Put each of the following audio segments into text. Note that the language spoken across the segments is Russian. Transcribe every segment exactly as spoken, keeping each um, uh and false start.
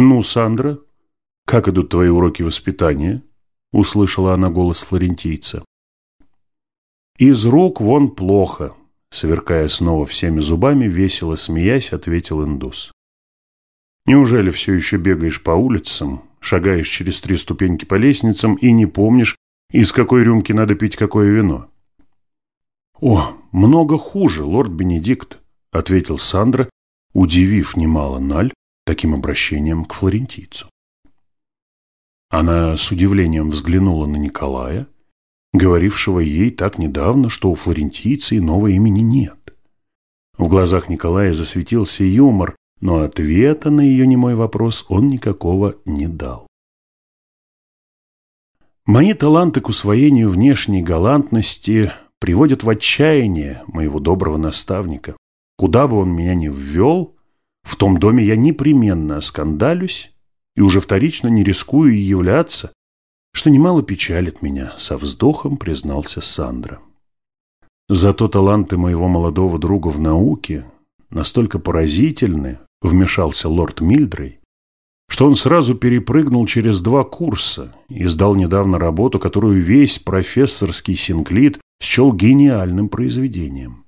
«Ну, Сандра, как идут твои уроки воспитания?» — услышала она голос флорентийца. «Из рук вон плохо», — сверкая снова всеми зубами, весело смеясь, ответил индус. «Неужели все еще бегаешь по улицам, шагаешь через три ступеньки по лестницам и не помнишь, из какой рюмки надо пить какое вино?» «О, много хуже, лорд Бенедикт», — ответил Сандра, удивив немало Наль таким обращением к флорентийцу. Она с удивлением взглянула на Николая, говорившего ей так недавно, что у флорентийца иного имени нет. В глазах Николая засветился юмор, но ответа на ее немой вопрос он никакого не дал. Мои таланты к усвоению внешней галантности приводят в отчаяние моего доброго наставника. Куда бы он меня ни ввел, в том доме я непременно оскандалюсь и уже вторично не рискую и являться, что немало печалит меня, со вздохом признался Сандра. Зато таланты моего молодого друга в науке настолько поразительны, вмешался лорд Мильдрей, что он сразу перепрыгнул через два курса и сдал недавно работу, которую весь профессорский синклит счел гениальным произведением.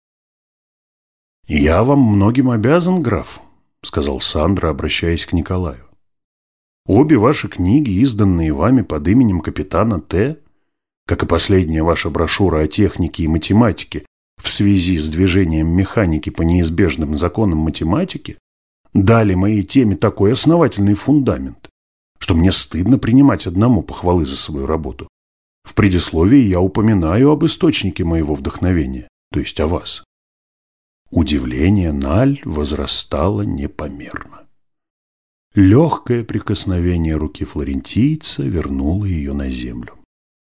«Я вам многим обязан, граф», — сказал Сандра, обращаясь к Николаю. «Обе ваши книги, изданные вами под именем капитана Т, как и последняя ваша брошюра о технике и математике в связи с движением механики по неизбежным законам математики, дали моей теме такой основательный фундамент, что мне стыдно принимать одному похвалы за свою работу. В предисловии я упоминаю об источнике моего вдохновения, то есть о вас». Удивление Наль возрастало непомерно. Легкое прикосновение руки флорентийца вернуло ее на землю.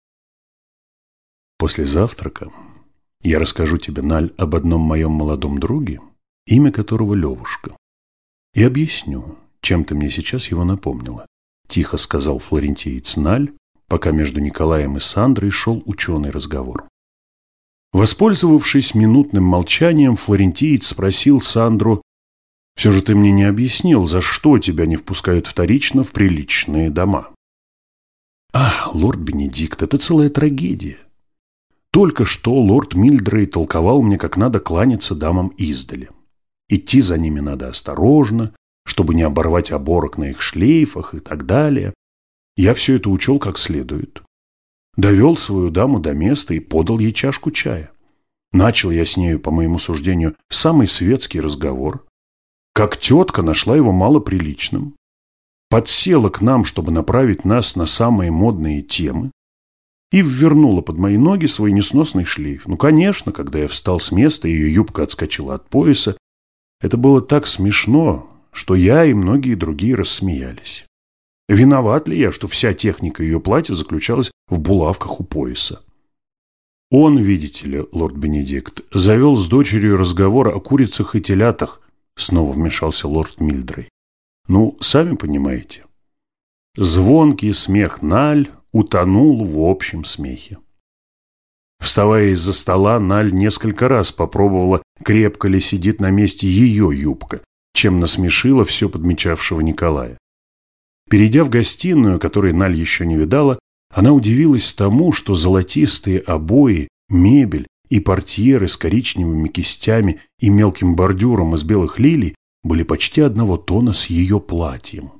«После завтрака я расскажу тебе, Наль, об одном моем молодом друге, имя которого Левушка, и объясню, чем ты мне сейчас его напомнила», — тихо сказал флорентиец Наль, пока между Николаем и Сандрой шел ученый разговор. Воспользовавшись минутным молчанием, флорентиец спросил Сандру: «Все же ты мне не объяснил, за что тебя не впускают вторично в приличные дома?» «Ах, лорд Бенедикт, это целая трагедия. Только что лорд Мильдрей толковал мне, как надо кланяться дамам издали. Идти за ними надо осторожно, чтобы не оборвать оборок на их шлейфах и так далее. Я все это учел как следует. Довел свою даму до места и подал ей чашку чая. Начал я с нею, по моему суждению, самый светский разговор. Как тетка нашла его малоприличным, подсела к нам, чтобы направить нас на самые модные темы, и ввернула под мои ноги свой несносный шлейф. Ну, конечно, когда я встал с места, ее юбка отскочила от пояса. Это было так смешно, что я и многие другие рассмеялись. Виноват ли я, что вся техника ее платья заключалась в булавках у пояса? Он, видите ли, лорд Бенедикт, завел с дочерью разговор о курицах и телятах, снова вмешался лорд Мильдрей. Ну, сами понимаете. Звонкий смех Наль утонул в общем смехе. Вставая из-за стола, Наль несколько раз попробовала, крепко ли сидит на месте ее юбка, чем насмешила все подмечавшего Николая. Перейдя в гостиную, которой Наль еще не видала, она удивилась тому, что золотистые обои, мебель и портьеры с коричневыми кистями и мелким бордюром из белых лилий были почти одного тона с ее платьем.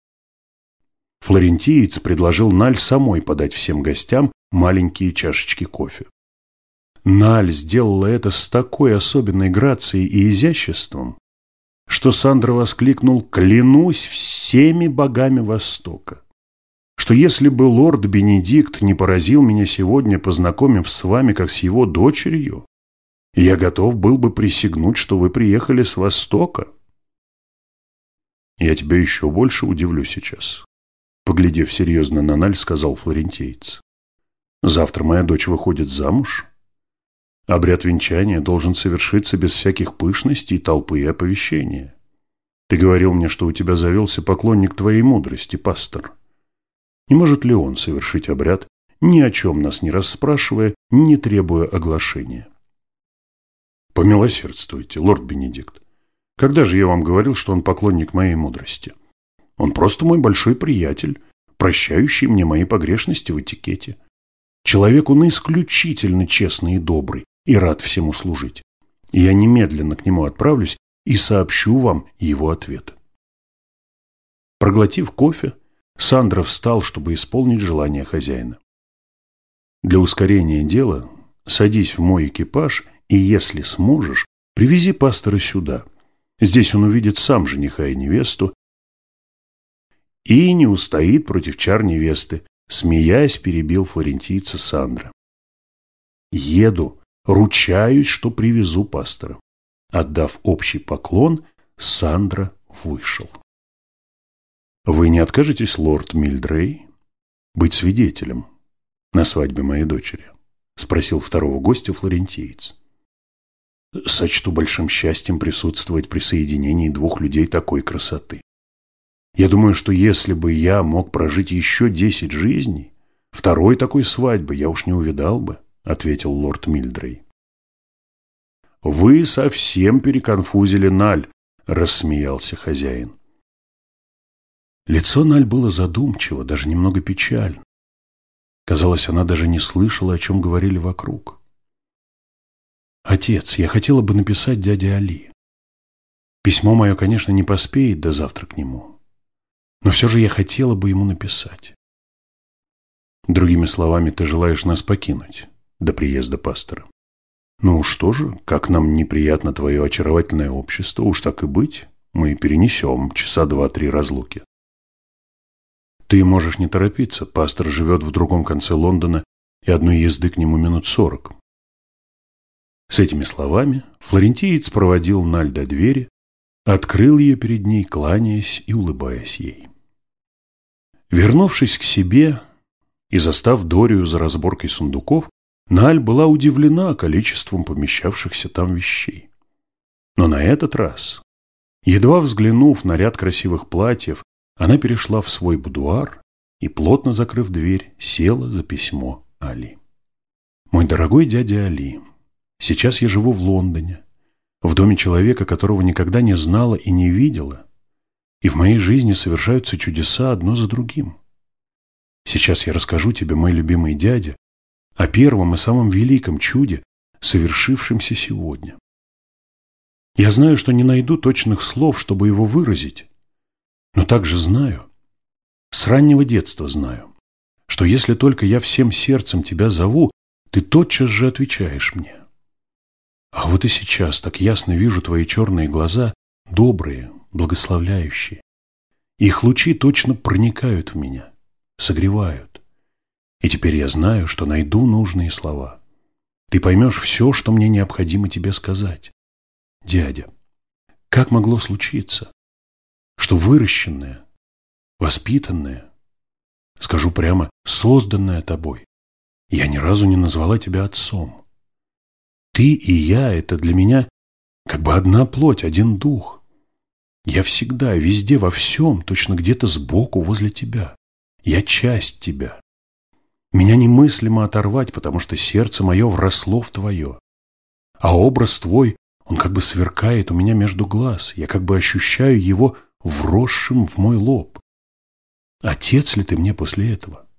Флорентиец предложил Наль самой подать всем гостям маленькие чашечки кофе. Наль сделала это с такой особенной грацией и изяществом, что Сандра воскликнул: «Клянусь всеми богами Востока, что если бы лорд Бенедикт не поразил меня сегодня, познакомив с вами как с его дочерью, я готов был бы присягнуть, что вы приехали с Востока». «Я тебя еще больше удивлю сейчас», — поглядев серьезно на Наль, сказал флорентиец. «Завтра моя дочь выходит замуж. Обряд венчания должен совершиться без всяких пышностей, толпы и оповещения. Ты говорил мне, что у тебя завелся поклонник твоей мудрости, пастор. Не может ли он совершить обряд, ни о чем нас не расспрашивая, не требуя оглашения?» «Помилосердствуйте, лорд Бенедикт. Когда же я вам говорил, что он поклонник моей мудрости? Он просто мой большой приятель, прощающий мне мои погрешности в этикете. Человек он исключительно честный и добрый, и рад всему служить. И я немедленно к нему отправлюсь и сообщу вам его ответ». Проглотив кофе, Сандро встал, чтобы исполнить желание хозяина. «Для ускорения дела садись в мой экипаж и, если сможешь, привези пастора сюда. Здесь он увидит сам жениха и невесту и не устоит против чар невесты», смеясь, перебил флорентийца Сандро. «Еду, ручаюсь, что привезу пастора». Отдав общий поклон, Сандро вышел. «Вы не откажетесь, лорд Мильдрей, быть свидетелем на свадьбе моей дочери?» — спросил второго гостя флорентиец. «Сочту большим счастьем присутствовать при соединении двух людей такой красоты. Я думаю, что если бы я мог прожить еще десять жизней, второй такой свадьбы я уж не увидал бы», — ответил лорд Мильдрей. «Вы совсем переконфузили Наль», — рассмеялся хозяин. Лицо Наль было задумчиво, даже немного печально. Казалось, она даже не слышала, о чем говорили вокруг. «Отец, я хотела бы написать дяде Али. Письмо мое, конечно, не поспеет до завтра к нему, но все же я хотела бы ему написать». «Другими словами, ты желаешь нас покинуть до приезда пастора?» «Ну что же, как нам неприятно твое очаровательное общество, уж так и быть, мы перенесем часа два-три разлуки». «Ты можешь не торопиться, пастор живет в другом конце Лондона, и одной езды к нему минут сорок». С этими словами флорентиец проводил Наль до двери, открыл ее перед ней, кланяясь и улыбаясь ей. Вернувшись к себе и застав Дорию за разборкой сундуков, Наль была удивлена количеством помещавшихся там вещей. Но на этот раз, едва взглянув на ряд красивых платьев, она перешла в свой будуар и, плотно закрыв дверь, села за письмо Али. «Мой дорогой дядя Али, сейчас я живу в Лондоне, в доме человека, которого никогда не знала и не видела, и в моей жизни совершаются чудеса одно за другим. Сейчас я расскажу тебе, мой любимый дядя, о первом и самом великом чуде, совершившемся сегодня. Я знаю, что не найду точных слов, чтобы его выразить, но также знаю, с раннего детства знаю, что если только я всем сердцем тебя зову, ты тотчас же отвечаешь мне. А вот и сейчас так ясно вижу твои черные глаза, добрые, благословляющие. Их лучи точно проникают в меня, согревают. И теперь я знаю, что найду нужные слова. Ты поймешь все, что мне необходимо тебе сказать. Дядя, как могло случиться, что выращенное, воспитанное, скажу прямо, созданное тобой, я ни разу не назвала тебя отцом. Ты и я – это для меня как бы одна плоть, один дух. Я всегда, везде, во всем, точно где-то сбоку, возле тебя. Я часть тебя. Меня немыслимо оторвать, потому что сердце мое вросло в твое. А образ твой, он как бы сверкает у меня между глаз. Я как бы ощущаю его вросшим в мой лоб. Отец ли ты мне после этого?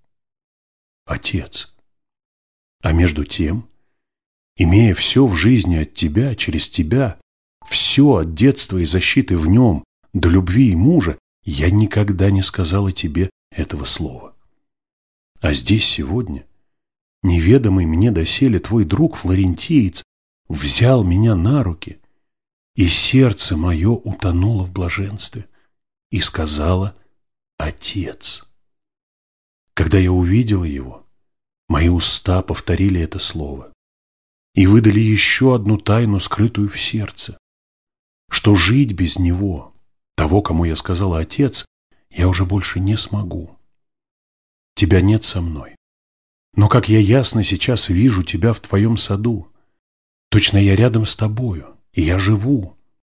Отец. А между тем, имея все в жизни от тебя, через тебя, все от детства и защиты в нем, до любви и мужа, я никогда не сказала тебе этого слова. А здесь сегодня неведомый мне доселе твой друг флорентиец взял меня на руки, и сердце мое утонуло в блаженстве и сказала «Отец». Когда я увидела его, мои уста повторили это слово и выдали еще одну тайну, скрытую в сердце, что жить без него, того, кому я сказала «Отец», я уже больше не смогу. Тебя нет со мной, но как я ясно сейчас вижу тебя в твоем саду, точно я рядом с тобою, и я живу.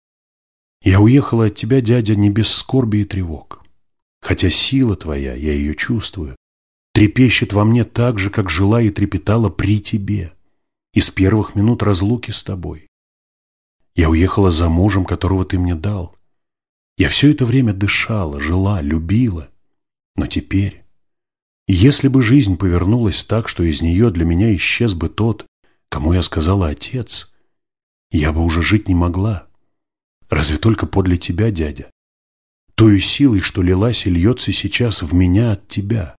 Я уехала от тебя, дядя, не без скорби и тревог, хотя сила твоя, я ее чувствую, трепещет во мне так же, как жила и трепетала при тебе, и с первых минут разлуки с тобой. Я уехала за мужем, которого ты мне дал. Я все это время дышала, жила, любила. Но теперь, если бы жизнь повернулась так, что из нее для меня исчез бы тот, кому я сказала отец, я бы уже жить не могла. Разве только подле тебя, дядя, той силой, что лилась и льется сейчас в меня от тебя.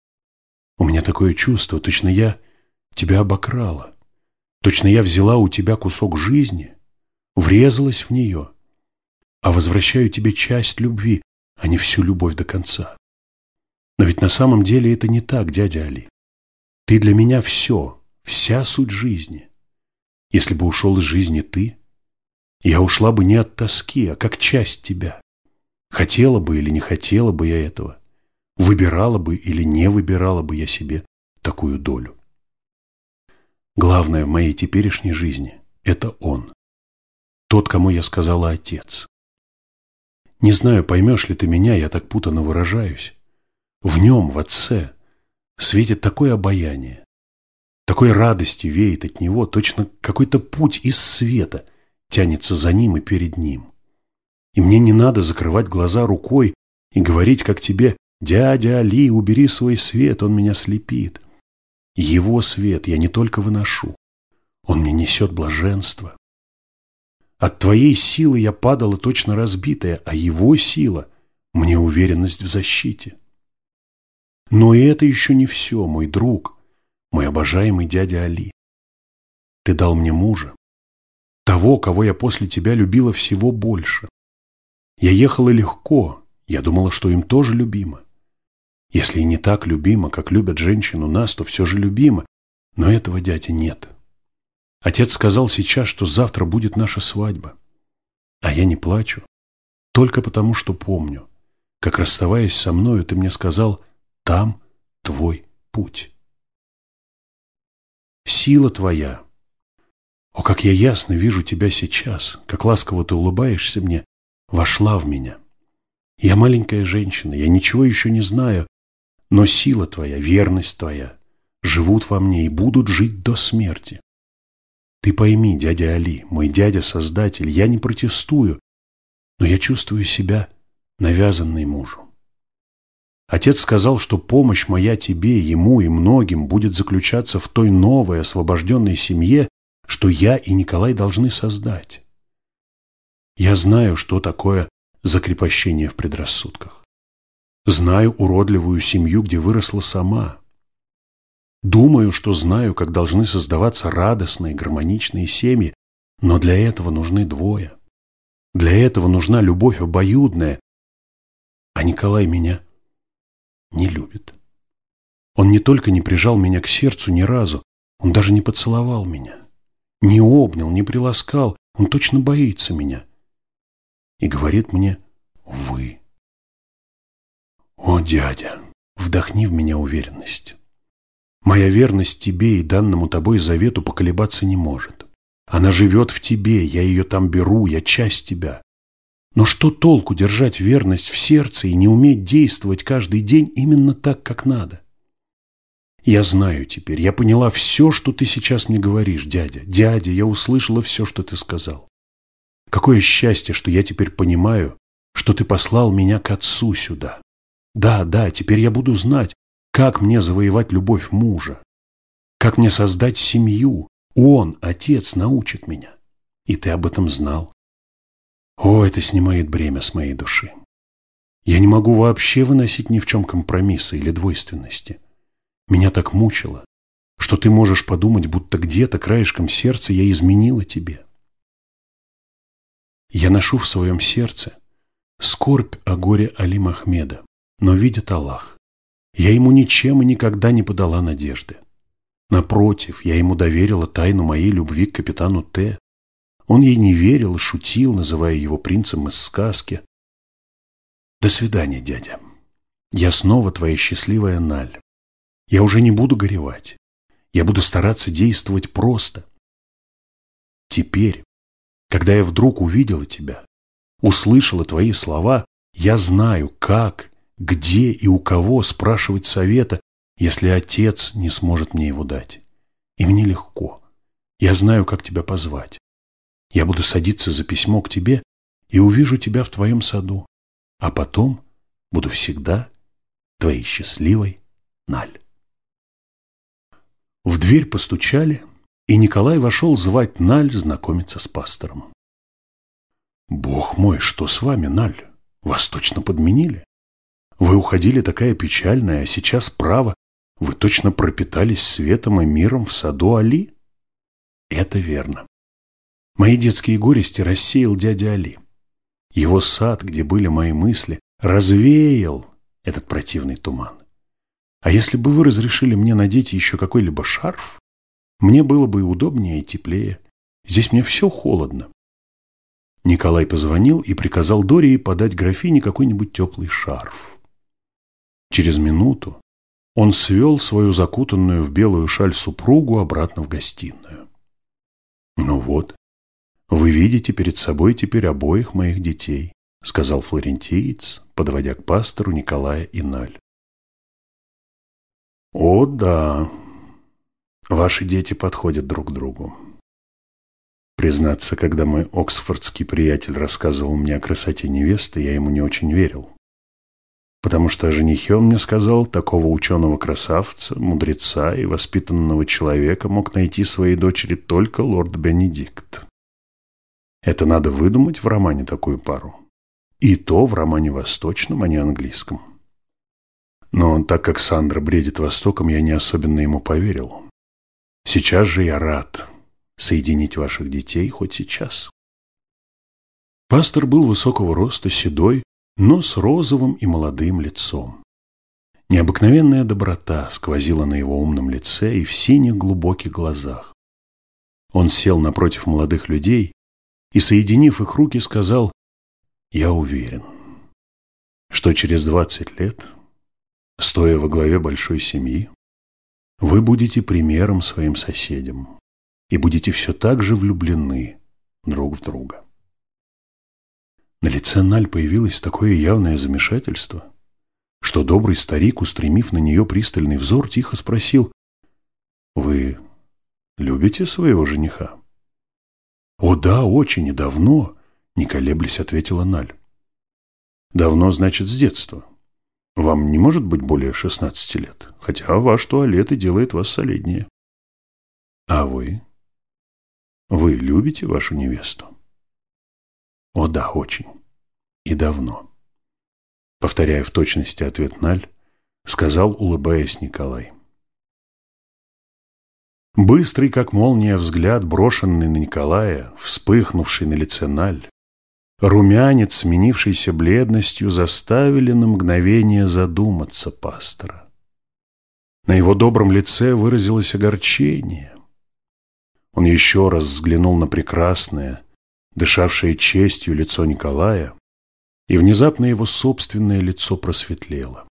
У меня такое чувство, точно я тебя обокрала, точно я взяла у тебя кусок жизни, врезалась в нее, а возвращаю тебе часть любви, а не всю любовь до конца. Но ведь на самом деле это не так, дядя Али. Ты для меня все, вся суть жизни. Если бы ушел из жизни ты, я ушла бы не от тоски, а как часть тебя. Хотела бы или не хотела бы я этого, выбирала бы или не выбирала бы я себе такую долю. Главное в моей теперешней жизни – это он, тот, кому я сказала отец. Не знаю, поймешь ли ты меня, я так путанно выражаюсь. В нем, в отце, светит такое обаяние, такой радостью веет от него, точно какой-то путь из света тянется за ним и перед ним. И мне не надо закрывать глаза рукой и говорить, как тебе: «Дядя Али, убери свой свет, он меня слепит». Его свет я не только выношу, он мне несет блаженство. От твоей силы я падала точно разбитая, а его сила – мне уверенность в защите. Но и это еще не все, мой друг, мой обожаемый дядя Али. Ты дал мне мужа, того, кого я после тебя любила всего больше. Я ехала легко, я думала, что им тоже любимо. Если и не так любимо, как любят женщин у нас, то все же любимо, но этого, дядя, нет. Отец сказал сейчас, что завтра будет наша свадьба, а я не плачу, только потому, что помню, как, расставаясь со мною, ты мне сказал: «Там твой путь». Сила твоя, о, как я ясно вижу тебя сейчас, как ласково ты улыбаешься мне, вошла в меня. Я маленькая женщина, я ничего еще не знаю, но сила твоя, верность твоя живут во мне и будут жить до смерти. Ты пойми, дядя Али, мой дядя-создатель, я не протестую, но я чувствую себя навязанной мужу. Отец сказал, что помощь моя тебе, ему и многим будет заключаться в той новой освобожденной семье, что я и Николай должны создать. Я знаю, что такое закрепощение в предрассудках. Знаю уродливую семью, где выросла сама. Думаю, что знаю, как должны создаваться радостные, гармоничные семьи, но для этого нужны двое. Для этого нужна любовь обоюдная. А Николай меня не любит. Он не только не прижал меня к сердцу ни разу, он даже не поцеловал меня, не обнял, не приласкал, он точно боится меня. И говорит мне: «Вы». О, дядя, вдохни в меня уверенность. Моя верность тебе и данному тобой завету поколебаться не может. Она живет в тебе, я ее там беру, я часть тебя. Но что толку держать верность в сердце и не уметь действовать каждый день именно так, как надо? Я знаю теперь, я поняла все, что ты сейчас мне говоришь, дядя. Дядя, я услышала все, что ты сказал. Какое счастье, что я теперь понимаю, что ты послал меня к отцу сюда. Да, да, теперь я буду знать, как мне завоевать любовь мужа, как мне создать семью. Он, отец, научит меня. И ты об этом знал. О, это снимает бремя с моей души. Я не могу вообще выносить ни в чем компромисса или двойственности. Меня так мучило, что ты можешь подумать, будто где-то краешком сердца я изменила тебе. Я ношу в своем сердце скорбь о горе Али Махмеда, но видит Аллах, я ему ничем и никогда не подала надежды. Напротив, я ему доверила тайну моей любви к капитану Т. Он ей не верил и шутил, называя его принцем из сказки. До свидания, дядя. Я снова твоя счастливая Наль. Я уже не буду горевать. Я буду стараться действовать просто. Теперь, когда я вдруг увидела тебя, услышала твои слова, я знаю, как, где и у кого спрашивать совета, если отец не сможет мне его дать. И мне легко. Я знаю, как тебя позвать. Я буду садиться за письмо к тебе и увижу тебя в твоем саду. а потом буду всегда твоей счастливой Наль. В дверь постучали, и Николай вошел звать Наль знакомиться с пастором. «Бог мой, что с вами, Наль? Вас точно подменили? Вы уходили такая печальная, а сейчас, право, вы точно пропитались светом и миром в саду Али?» «Это верно. Мои детские горести рассеял дядя Али. Его сад, где были мои мысли, развеял этот противный туман. А если бы вы разрешили мне надеть еще какой-либо шарф, мне было бы и удобнее, и теплее. Здесь мне все холодно». Николай позвонил и приказал Дории подать графине какой-нибудь теплый шарф. Через минуту он свел свою закутанную в белую шаль супругу обратно в гостиную. «Ну вот, вы видите перед собой теперь обоих моих детей», сказал флорентиец, подводя к пастору Николая и Наль. «О, да, ваши дети подходят друг к другу. Признаться, когда мой оксфордский приятель рассказывал мне о красоте невесты, я ему не очень верил. Потому что о женихе он мне сказал, такого ученого-красавца, мудреца и воспитанного человека мог найти своей дочери только лорд Бенедикт. Это надо выдумать в романе такую пару. И то в романе восточном, а не английском. Но так как Сандра бредит Востоком, я не особенно ему поверил. Сейчас же я рад соединить ваших детей хоть сейчас». Пастор был высокого роста, седой, но с розовым и молодым лицом. Необыкновенная доброта сквозила на его умном лице и в синих глубоких глазах. Он сел напротив молодых людей и, соединив их руки, сказал: «Я уверен, что через двадцать лет, стоя во главе большой семьи, вы будете примером своим соседям и будете все так же влюблены друг в друга». На лице Наль появилось такое явное замешательство, что добрый старик, устремив на нее пристальный взор, тихо спросил: «Вы любите своего жениха?» «О да, очень и давно», — не колеблясь ответила Наль. «Давно, значит, с детства. Вам не может быть более шестнадцати лет, хотя ваш туалет и делает вас солиднее. А вы? Вы любите вашу невесту?» «О да, очень. И давно», — повторяя в точности ответ Наль, сказал, улыбаясь, Николай. Быстрый, как молния, взгляд, брошенный на Николая, вспыхнувший на лице Наль, румянец, сменившийся бледностью, заставили на мгновение задуматься пастора. На его добром лице выразилось огорчение. Он еще раз взглянул на прекрасное, дышавшее честью лицо Николая, и внезапно его собственное лицо просветлело.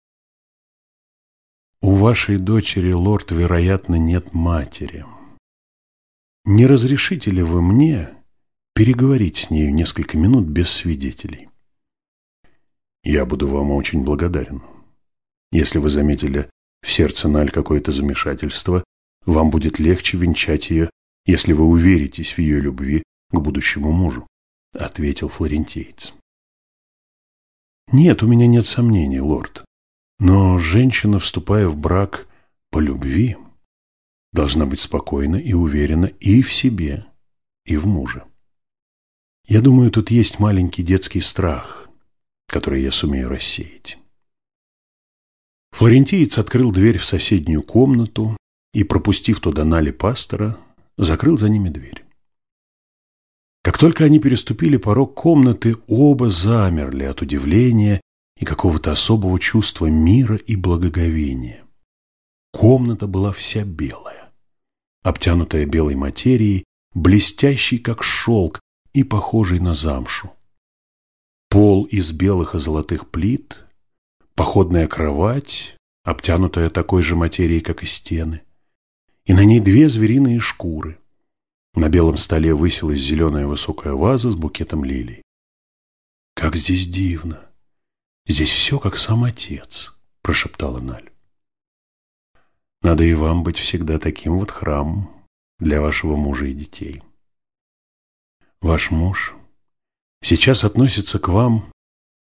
«У вашей дочери, лорд, вероятно, нет матери. Не разрешите ли вы мне переговорить с нею несколько минут без свидетелей?» «Я буду вам очень благодарен. Если вы заметили в сердце Наль какое-то замешательство, вам будет легче венчать ее, если вы уверитесь в ее любви к будущему мужу», — ответил флорентиец. «Нет, у меня нет сомнений, лорд. Но женщина, вступая в брак по любви, должна быть спокойна и уверена и в себе, и в муже. Я думаю, тут есть маленький детский страх, который я сумею рассеять». Флорентиец открыл дверь в соседнюю комнату и, пропустив туда Наль и пастора, закрыл за ними дверь. Как только они переступили порог комнаты, оба замерли от удивления и какого-то особого чувства мира и благоговения. Комната была вся белая, обтянутая белой материей, блестящей, как шелк, и похожей на замшу. Пол из белых и золотых плит, походная кровать, обтянутая такой же материей, как и стены, и на ней две звериные шкуры. На белом столе высилась зеленая высокая ваза с букетом лилий. «Как здесь дивно! Здесь все, как сам отец», – прошептала Наль. «Надо и вам быть всегда таким вот храмом для вашего мужа и детей. Ваш муж сейчас относится к вам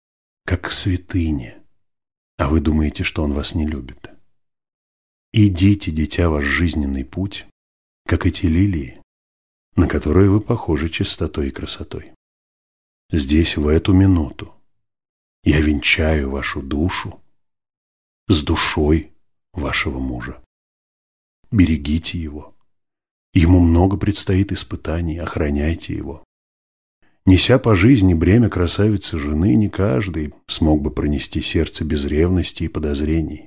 как к святыне, а вы думаете, что он вас не любит. Идите, дитя, ваш жизненный путь, как эти лилии, на которые вы похожи чистотой и красотой. Здесь, в эту минуту, я венчаю вашу душу с душой вашего мужа. Берегите его. Ему много предстоит испытаний, охраняйте его. Неся по жизни бремя красавицы жены, не каждый смог бы пронести сердце без ревности и подозрений.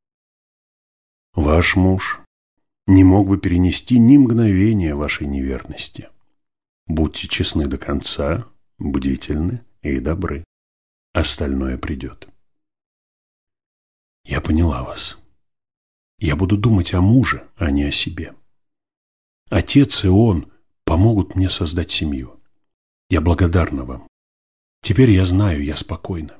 Ваш муж не мог бы перенести ни мгновения вашей неверности. Будьте честны до конца, бдительны и добры. Остальное придет. Я поняла вас. Я буду думать о муже, а не о себе. Отец и он помогут мне создать семью. Я благодарна вам. Теперь я знаю, я спокойна.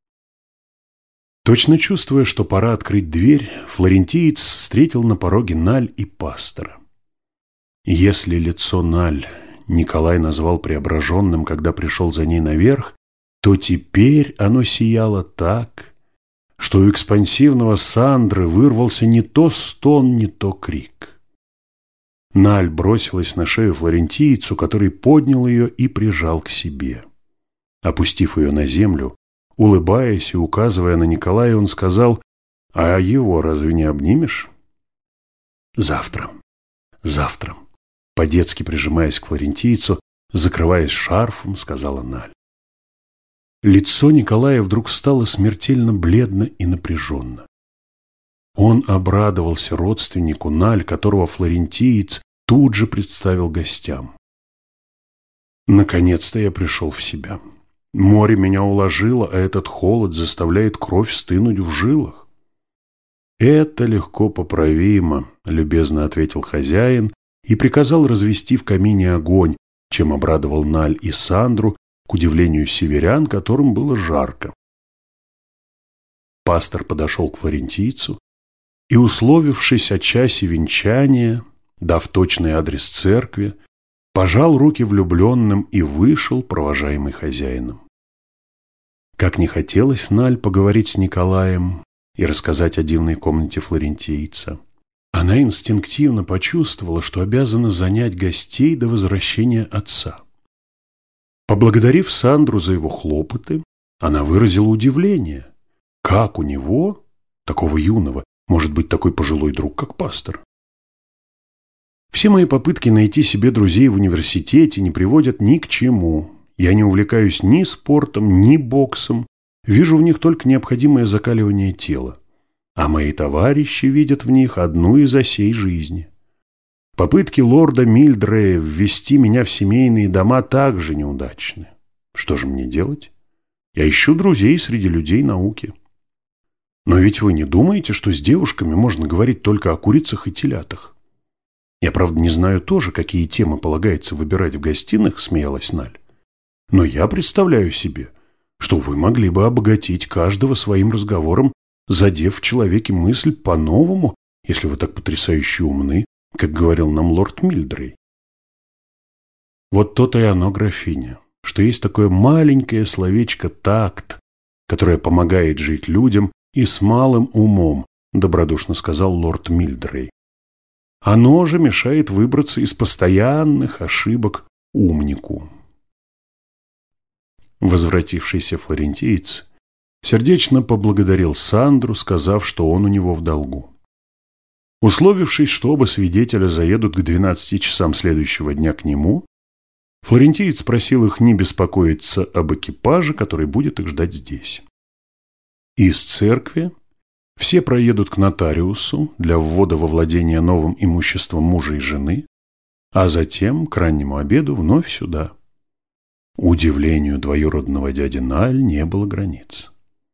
Точно чувствуя, что пора открыть дверь, флорентиец встретил на пороге Наль и пастора. Если лицо Наль Николай назвал преображенным, когда пришел за ней наверх, то теперь оно сияло так, что у экспансивного Сандры вырвался не то стон, не то крик. Наль бросилась на шею флорентийцу, который поднял ее и прижал к себе. Опустив ее на землю, улыбаясь и указывая на Николая, он сказал: «А его разве не обнимешь?» «Завтра, завтра», по-детски прижимаясь к флорентийцу, закрываясь шарфом, сказала Наль. Лицо Николая вдруг стало смертельно бледно и напряженно. Он обрадовался родственнику Наль, которого флорентиец тут же представил гостям. «Наконец-то я пришел в себя. Море меня уложило, а этот холод заставляет кровь стынуть в жилах». «Это легко поправимо», — любезно ответил хозяин и приказал развести в камине огонь, чем обрадовал Наль и Сандру, к удивлению северян, которым было жарко. Пастор подошел к флорентийцу и, условившись о часе венчания, дав точный адрес церкви, пожал руки влюбленным и вышел, провожаемый хозяином. Как не хотелось Наль поговорить с Николаем и рассказать о дивной комнате флорентийца, она инстинктивно почувствовала, что обязана занять гостей до возвращения отца. Поблагодарив Сандру за его хлопоты, она выразила удивление. Как у него, такого юного, может быть такой пожилой друг, как пастор? Все мои попытки найти себе друзей в университете не приводят ни к чему. Я не увлекаюсь ни спортом, ни боксом. Вижу в них только необходимое закаливание тела. А мои товарищи видят в них одну из осей жизни. Попытки лорда Мильдрея ввести меня в семейные дома также неудачны. Что же мне делать? Я ищу друзей среди людей науки. Но ведь вы не думаете, что с девушками можно говорить только о курицах и телятах? Я, правда, не знаю тоже, какие темы полагается выбирать в гостиных, смеялась Наль. Но я представляю себе, что вы могли бы обогатить каждого своим разговором, задев в человеке мысль по-новому, если вы так потрясающе умны, как говорил нам лорд Мильдрей. Вот то-то и оно, графиня, что есть такое маленькое словечко «такт», которое помогает жить людям и с малым умом, добродушно сказал лорд Мильдрей. Оно же мешает выбраться из постоянных ошибок умнику. Возвратившийся флорентиец сердечно поблагодарил Сандру, сказав, что он у него в долгу. Условившись, что оба свидетеля заедут к двенадцати часам следующего дня к нему, флорентиец просил их не беспокоиться об экипаже, который будет их ждать здесь. Из церкви все проедут к нотариусу для ввода во владение новым имуществом мужа и жены, а затем к раннему обеду вновь сюда. Удивлению двоюродного дяди Наль не было границ.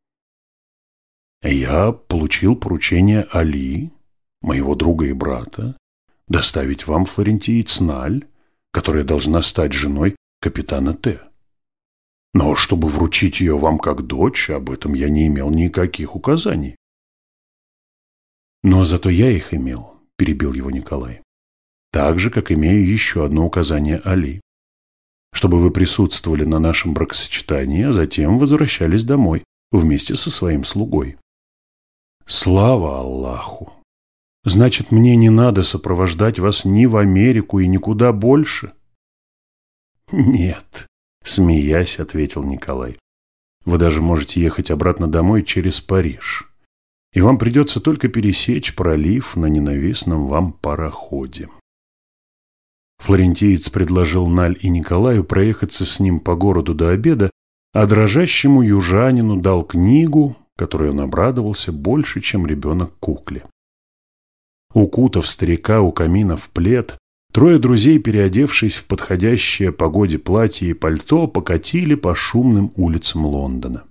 Я получил поручение Али, моего друга и брата, доставить вам флорентиец Наль, которая должна стать женой капитана Т. Но чтобы вручить ее вам как дочь, об этом я не имел никаких указаний. Но зато я их имел, перебил его Николай. Так же, как имею еще одно указание Али. чтобы вы присутствовали на нашем бракосочетании, а затем возвращались домой вместе со своим слугой. Слава Аллаху! Значит, мне не надо сопровождать вас ни в Америку и никуда больше? Нет, смеясь, ответил Николай. Вы даже можете ехать обратно домой через Париж. И вам придется только пересечь пролив на ненавистном вам пароходе. Флорентиец предложил Наль и Николаю проехаться с ним по городу до обеда, а дрожащему южанину дал книгу, которой он обрадовался больше, чем ребенок кукле. Укутав старика у камина в плед, трое друзей, переодевшись в подходящее погоде платье и пальто, покатили по шумным улицам Лондона.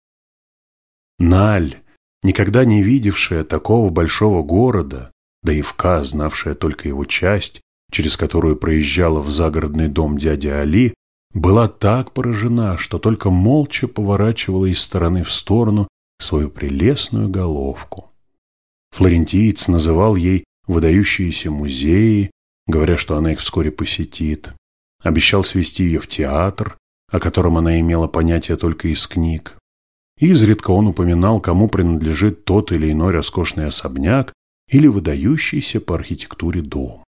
Наль, никогда не видевшая такого большого города, да и Вка, знавшая только его часть, через которую проезжала в загородный дом дяди Али, была так поражена, что только молча поворачивала из стороны в сторону свою прелестную головку. Флорентиец называл ей выдающиеся музеи, говоря, что она их вскоре посетит. Обещал свезти ее в театр, о котором она имела понятие только из книг. Изредка он упоминал, кому принадлежит тот или иной роскошный особняк или выдающийся по архитектуре дом.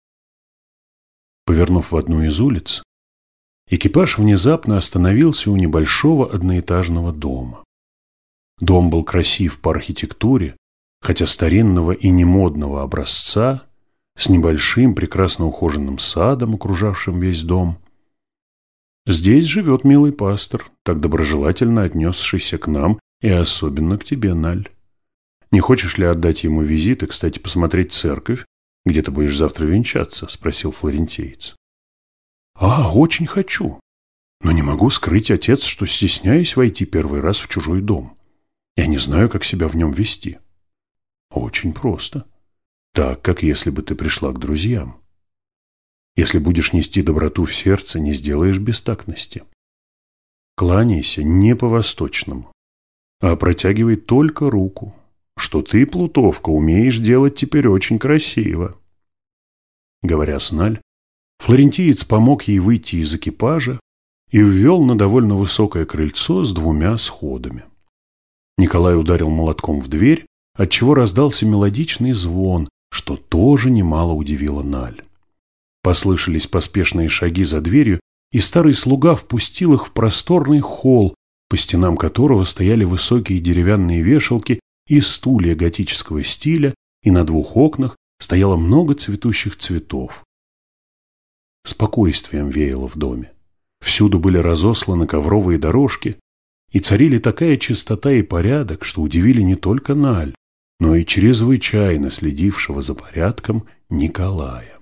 Повернув в одну из улиц, экипаж внезапно остановился у небольшого одноэтажного дома. Дом был красив по архитектуре, хотя старинного и немодного образца, с небольшим, прекрасно ухоженным садом, окружавшим весь дом. «Здесь живет милый пастор, так доброжелательно отнесшийся к нам и особенно к тебе, Наль. Не хочешь ли отдать ему визит и, кстати, посмотреть церковь, где ты будешь завтра венчаться?» – спросил флорентиец. «А, очень хочу. Но не могу скрыть, отец, что стесняюсь войти первый раз в чужой дом. Я не знаю, как себя в нем вести». «Очень просто. Так, как если бы ты пришла к друзьям. Если будешь нести доброту в сердце, не сделаешь бестактности. Кланяйся не по-восточному, а протягивай только руку, что ты, плутовка, умеешь делать теперь очень красиво». Говоря с Наль, флорентиец помог ей выйти из экипажа и ввел на довольно высокое крыльцо с двумя сходами. Николай ударил молотком в дверь, отчего раздался мелодичный звон, что тоже немало удивило Наль. Послышались поспешные шаги за дверью, и старый слуга впустил их в просторный холл, по стенам которого стояли высокие деревянные вешалки и стулья готического стиля, и на двух окнах стояло много цветущих цветов. Спокойствием веяло в доме. Всюду были разосланы ковровые дорожки, и царили такая чистота и порядок, что удивили не только Наль, но и чрезвычайно следившего за порядком Николая.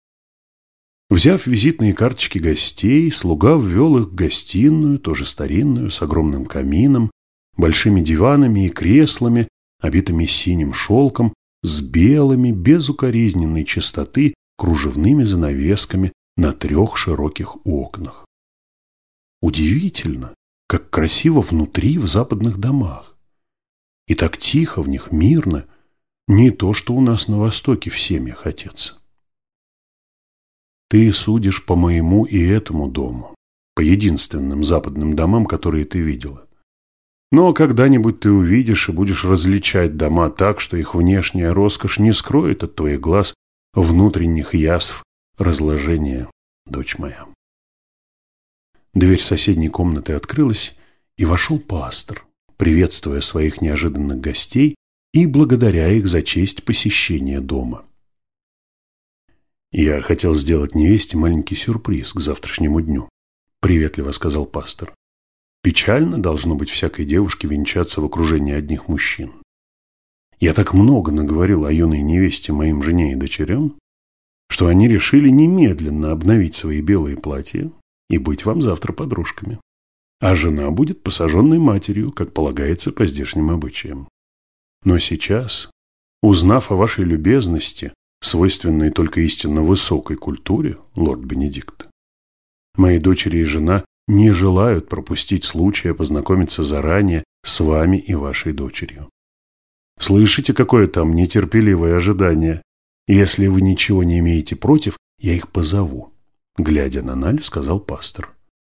Взяв визитные карточки гостей, слуга ввел их в гостиную, тоже старинную, с огромным камином, большими диванами и креслами, обитыми синим шелком, с белыми, безукоризненной чистоты, кружевными занавесками на трех широких окнах. Удивительно, как красиво внутри в западных домах. И так тихо в них, мирно, не то, что у нас на Востоке в семьях, отец. Ты судишь по моему и этому дому, по единственным западным домам, которые ты видела. Но когда-нибудь ты увидишь и будешь различать дома так, что их внешняя роскошь не скроет от твоих глаз внутренних язв разложения, дочь моя. Дверь соседней комнаты открылась, и вошел пастор, приветствуя своих неожиданных гостей и благодаря их за честь посещения дома. «Я хотел сделать невесте маленький сюрприз к завтрашнему дню», — приветливо сказал пастор. «Печально должно быть всякой девушке венчаться в окружении одних мужчин. Я так много наговорил о юной невесте моим жене и дочерям, что они решили немедленно обновить свои белые платья и быть вам завтра подружками. А жена будет посаженной матерью, как полагается по здешним обычаям. Но сейчас, узнав о вашей любезности, свойственной только истинно высокой культуре, лорд Бенедикт, мои дочери и жена не желают пропустить случая познакомиться заранее с вами и вашей дочерью. Слышите, какое там нетерпеливое ожидание? Если вы ничего не имеете против, я их позову», — глядя на Наль, сказал пастор.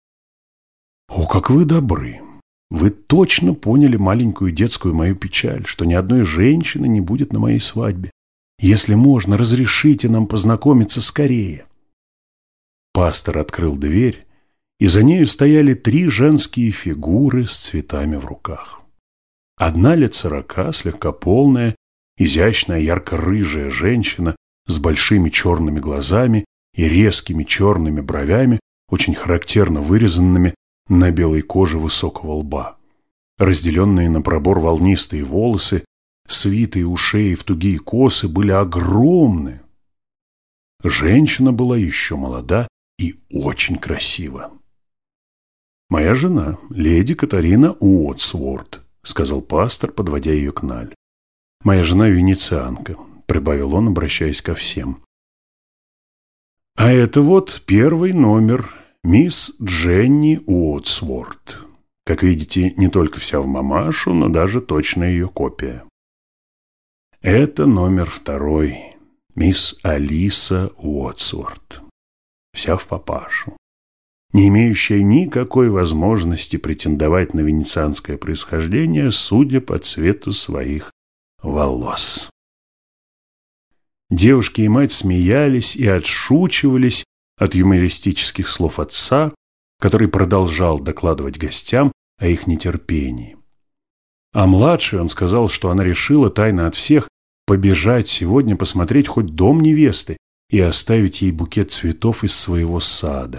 О, как вы добры! Вы точно поняли маленькую детскую мою печаль, что ни одной женщины не будет на моей свадьбе. Если можно, разрешите нам познакомиться скорее. Пастор открыл дверь, и за нею стояли три женские фигуры с цветами в руках. Одна лет сорока, слегка полная, изящная, ярко-рыжая женщина с большими черными глазами и резкими черными бровями, очень характерно вырезанными на белой коже высокого лба. Разделенные на пробор волнистые волосы, свитые у шеи в тугие косы, были огромны. Женщина была еще молода и очень красива. «Моя жена, леди Катарина Уотсворт», — сказал пастор, подводя ее к Наль. «Моя жена венецианка», — прибавил он, обращаясь ко всем. «А это вот первый номер, мисс Дженни Уотсворт. Как видите, не только вся в мамашу, но даже точная ее копия. Это номер второй, мисс Алиса Уотсворт. Вся в папашу, не имеющая никакой возможности претендовать на венецианское происхождение, судя по цвету своих волос». Девушки и мать смеялись и отшучивались от юмористических слов отца, который продолжал докладывать гостям о их нетерпении. А младший он сказал, что она решила тайно от всех побежать сегодня посмотреть хоть дом невесты и оставить ей букет цветов из своего сада.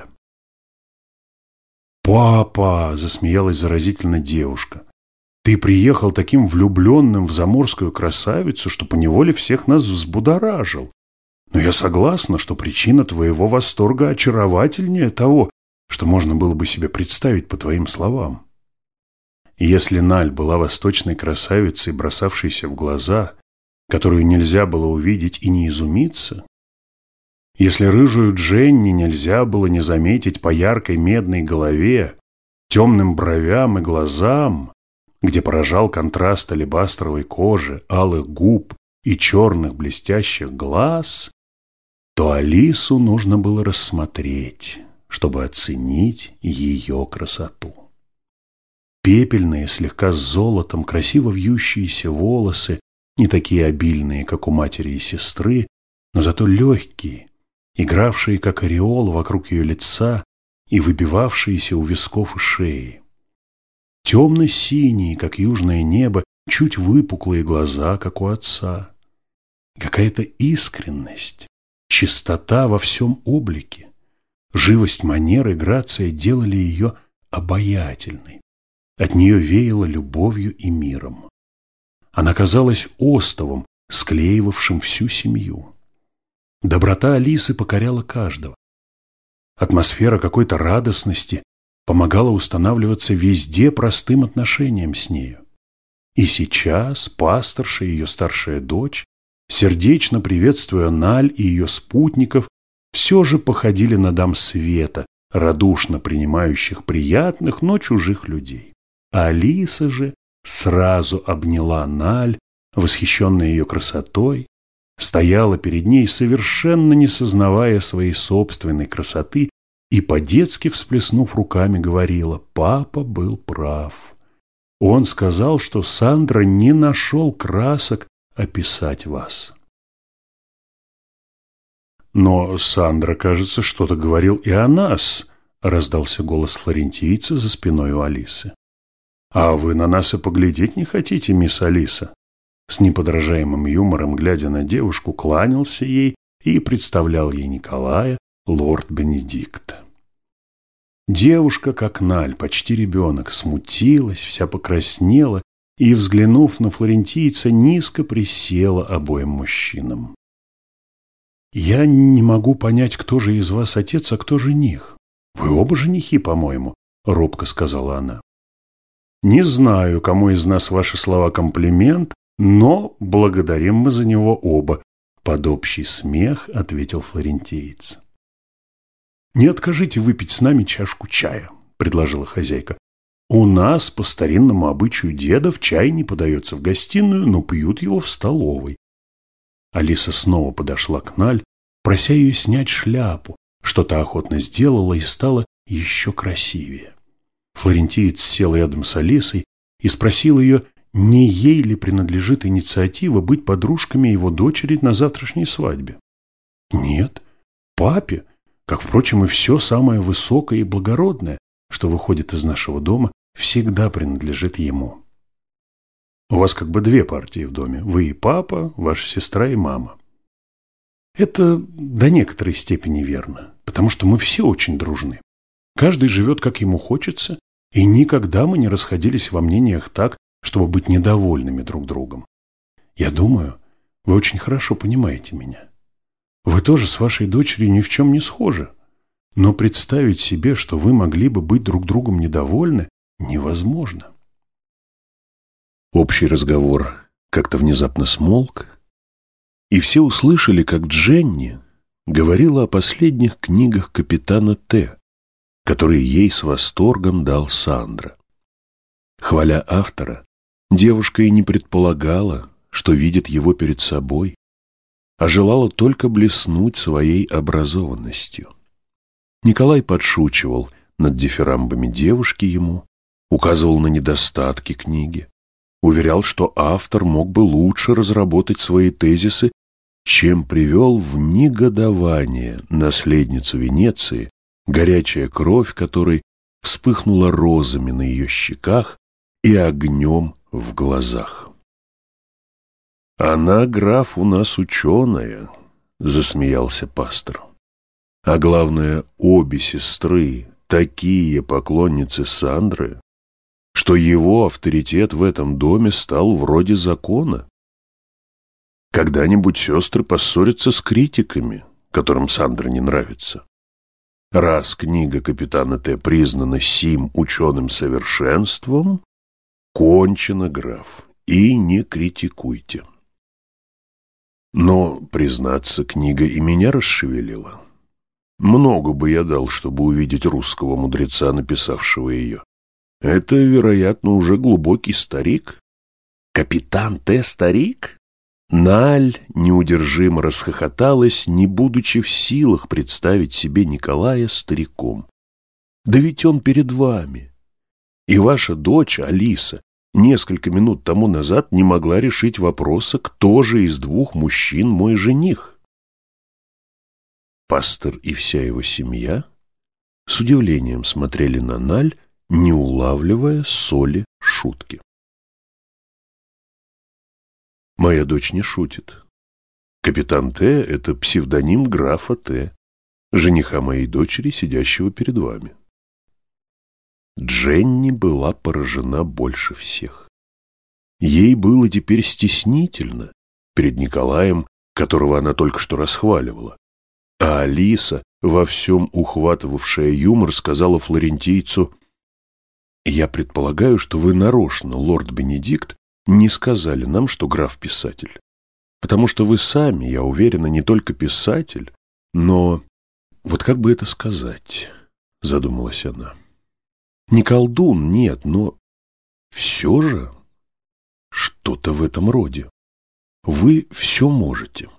«Папа!» – засмеялась заразительно девушка. «Ты приехал таким влюбленным в заморскую красавицу, что поневоле всех нас взбудоражил. Но я согласна, что причина твоего восторга очаровательнее того, что можно было бы себе представить по твоим словам». И если Наль была восточной красавицей, бросавшейся в глаза, которую нельзя было увидеть и не изумиться, если рыжую Дженни нельзя было не заметить по яркой медной голове, темным бровям и глазам, где поражал контраст алебастровой кожи, алых губ и черных блестящих глаз, то Алису нужно было рассмотреть, чтобы оценить ее красоту. Пепельные, слегка с золотом, красиво вьющиеся волосы, не такие обильные, как у матери и сесры, но зато легкие, игравшие, как ореол, вокруг ее лица и выбивавшиеся у висков и шеи. Темно-синие, как южное небо, чуть выпуклые глаза, как у отца. Какая-то искренность, чистота во всем облике, живость манер и грация делали ее обаятельной. От нее веяло любовью и миром. Она казалась остовом, склеивавшим всю семью. Доброта Алисы покоряла каждого. Атмосфера какой-то радостности помогала устанавливаться везде простым отношениям с нею. И сейчас пасторша и ее старшая дочь, сердечно приветствуя Наль и ее спутников, все же походили на дам света, радушно принимающих приятных, но чужих людей. А Алиса же сразу обняла Наль, восхищенная ее красотой, стояла перед ней, совершенно не сознавая своей собственной красоты, и по-детски, всплеснув руками, говорила: «Папа был прав. Он сказал, что Сандро не нашел красок описать вас». «Но Сандро, кажется, что-то говорил и о нас», — раздался голос флорентийца за спиной у Алисы. «А вы на нас и поглядеть не хотите, мисс Алиса?» С неподражаемым юмором, глядя на девушку, кланялся ей и представлял ей Николая, лорд Бенедикт. Девушка, как Наль, почти ребенок, смутилась, вся покраснела и, взглянув на флорентийца, низко присела обоим мужчинам. «Я не могу понять, кто же из вас отец, а кто жених. Вы оба женихи, по-моему», — робко сказала она. «Не знаю, кому из нас ваши слова комплимент, но благодарим мы за него оба», — под общий смех ответил флорентиец. «Не откажите выпить с нами чашку чая», — предложила хозяйка. «У нас по старинному обычаю дедов чай не подается в гостиную, но пьют его в столовой». Алиса снова подошла к Наль, прося ее снять шляпу, что та охотно сделала и стала еще красивее. Флорентиец сел рядом с Алисой и спросил ее, не ей ли принадлежит инициатива быть подружками его дочери на завтрашней свадьбе. Нет, папе, как, впрочем, и все самое высокое и благородное, что выходит из нашего дома, всегда принадлежит ему. У вас как бы две партии в доме. Вы и папа, ваша сестра и мама. Это до некоторой степени верно, потому что мы все очень дружны. Каждый живет, как ему хочется, и никогда мы не расходились во мнениях так, чтобы быть недовольными друг другом. Я думаю, вы очень хорошо понимаете меня. Вы тоже с вашей дочерью ни в чем не схожи, но представить себе, что вы могли бы быть друг другом недовольны, невозможно. Общий разговор как-то внезапно смолк, и все услышали, как Дженни говорила о последних книгах капитана Т, которые ей с восторгом дал Сандро. Хваля автора, девушка и не предполагала, что видит его перед собой, а желала только блеснуть своей образованностью. Николай подшучивал над дифирамбами девушки ему, указывал на недостатки книги, уверял, что автор мог бы лучше разработать свои тезисы, чем привел в негодование наследницу Венеции, горячая кровь которой вспыхнула розами на ее щеках и огнем в глазах. «Она, граф, у нас ученая», — засмеялся пастор. «А главное, обе сестры такие поклонницы Сандры, что его авторитет в этом доме стал вроде закона. Когда-нибудь сестры поссорятся с критиками, которым Сандра не нравится. Раз книга капитана Т признана сим ученым совершенством, кончено, граф, и не критикуйте». Но, признаться, книга и меня расшевелила. Много бы я дал, чтобы увидеть русского мудреца, написавшего ее. Это, вероятно, уже глубокий старик. Капитан Т старик? Наль неудержимо расхохоталась, не будучи в силах представить себе Николая стариком. Да ведь он перед вами. И ваша дочь, Алиса, несколько минут тому назад не могла решить вопроса, кто же из двух мужчин мой жених. Пастор и вся его семья с удивлением смотрели на Наль, не улавливая соли шутки. Моя дочь не шутит. Капитан Т — это псевдоним графа Т, жениха моей дочери, сидящего перед вами. Дженни была поражена больше всех. Ей было теперь стеснительно перед Николаем, которого она только что расхваливала. А Алиса, во всем ухватывавшая юмор, сказала флорентийцу: «Я предполагаю, что вы нарочно, лорд Бенедикт, не сказали нам, что граф писатель. Потому что вы сами, я уверена, не только писатель, но... Вот как бы это сказать?» — задумалась она. «Не колдун, нет, но все же что-то в этом роде. Вы все можете».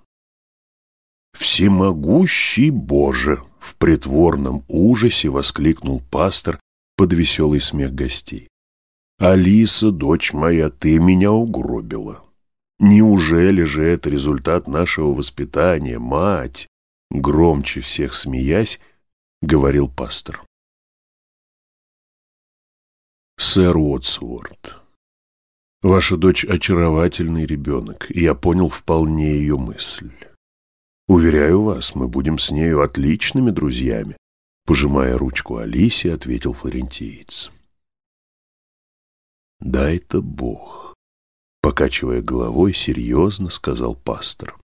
«Всемогущий Боже!» — в притворном ужасе воскликнул пастор под веселый смех гостей. «Алиса, дочь моя, ты меня угробила. Неужели же это результат нашего воспитания, мать?» Громче всех смеясь, говорил пастор. «Сэр Уотсворт, ваша дочь очаровательный ребенок, и я понял вполне ее мысль. Уверяю вас, мы будем с нею отличными друзьями», пожимая ручку Алисе, ответил флорентиец. «Дай-то Бог», покачивая головой, серьезно сказал пастор.